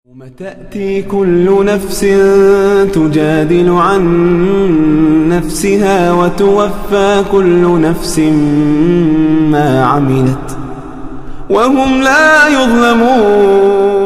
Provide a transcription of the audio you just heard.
يوم تأتي كل نفس تجادل عن نفسها وتوفى كل نفس ما عملت وهم لا يظلمون.